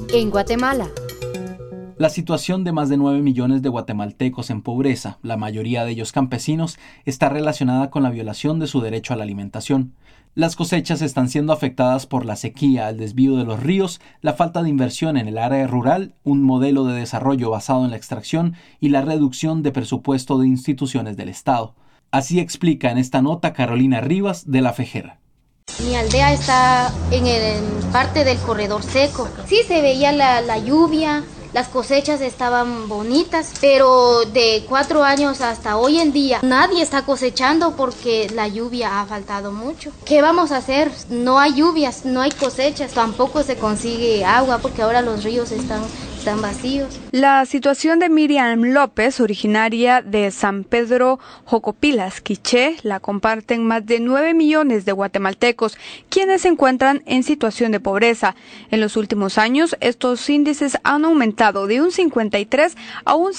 en Guatemala. La situación de más de 9 millones de guatemaltecos en pobreza, la mayoría de ellos campesinos, está relacionada con la violación de su derecho a la alimentación. Las cosechas están siendo afectadas por la sequía, el desvío de los ríos, la falta de inversión en el área rural, un modelo de desarrollo basado en la extracción y la reducción de presupuesto de instituciones del Estado. Así explica en esta nota Carolina Rivas de la FEJER. Mi aldea está en parte del corredor seco. Sí se veía la lluvia. Las cosechas estaban bonitas, pero de 4 años hasta hoy en día nadie está cosechando porque la lluvia ha faltado mucho. ¿Qué vamos a hacer? No hay lluvias, no hay cosechas, tampoco se consigue agua porque ahora los ríos están vacíos. La situación de Miriam López, originaria de San Pedro Jocopilas, Quiché, la comparten más de 9 millones de guatemaltecos, quienes se encuentran en situación de pobreza. En los últimos años, estos índices han aumentado de un 53 a un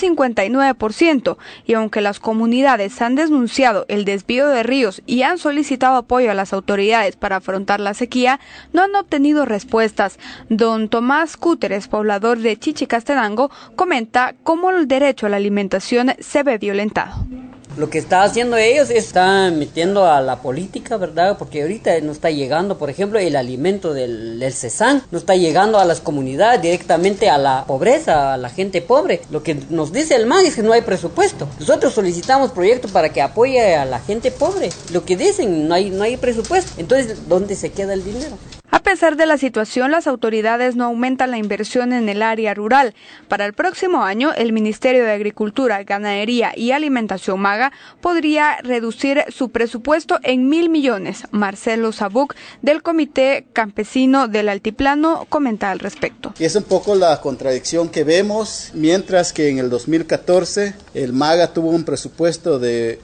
59%, y aunque las comunidades han denunciado el desvío de ríos y han solicitado apoyo a las autoridades para afrontar la sequía, no han obtenido respuestas. Don Tomás Cúteres, poblador de Chichicastenango, comenta cómo el derecho a la alimentación se ve violentado. Lo que está haciendo ellos es están metiendo a la política, ¿verdad? Porque ahorita no está llegando, por ejemplo, el alimento del CESAN, no está llegando a las comunidades, directamente a la pobreza, a la gente pobre. Lo que nos dice el MAN es que no hay presupuesto. Nosotros solicitamos proyectos para que apoye a la gente pobre. Lo que dicen, no hay presupuesto. Entonces, ¿dónde se queda el dinero? A pesar de la situación, las autoridades no aumentan la inversión en el área rural. Para el próximo año, el Ministerio de Agricultura, Ganadería y Alimentación MAGA podría reducir su presupuesto en 1.000 millones. Marcelo Sabuc, del Comité Campesino del Altiplano, comenta al respecto. Es un poco la contradicción que vemos, mientras que en el 2014 el MAGA tuvo un presupuesto de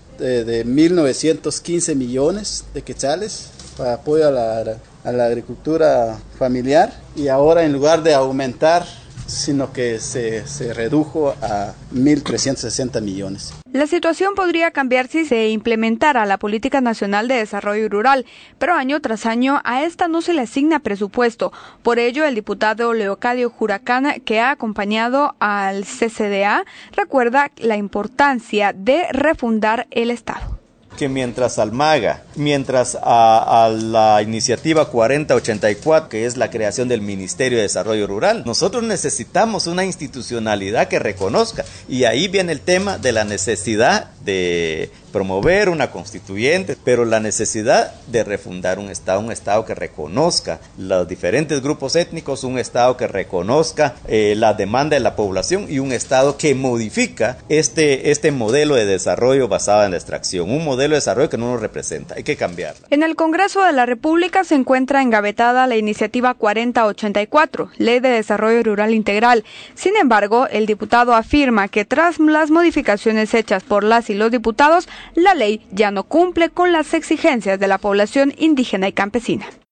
1.915 millones de quetzales para apoyo a la agricultura familiar, y ahora en lugar de aumentar, sino que se redujo a 1.360 millones. La situación podría cambiar si se implementara la Política Nacional de Desarrollo Rural, pero año tras año a esta no se le asigna presupuesto. Por ello, el diputado Leocadio Huracán, que ha acompañado al CCDA, recuerda la importancia de refundar el Estado. Que mientras al MAGA, mientras a la iniciativa 4084, que es la creación del Ministerio de Desarrollo Rural, nosotros necesitamos una institucionalidad que reconozca, y ahí viene el tema de la necesidad de promover una constituyente, pero la necesidad de refundar un Estado que reconozca los diferentes grupos étnicos, un Estado que reconozca la demanda de la población y un Estado que modifica este modelo de desarrollo basado en la extracción, un modelo de desarrollo que no nos representa, hay que cambiarla. En el Congreso de la República se encuentra engavetada la iniciativa 4084, Ley de Desarrollo Rural Integral. Sin embargo, el diputado afirma que tras las modificaciones hechas por las y los diputados, la ley ya no cumple con las exigencias de la población indígena y campesina.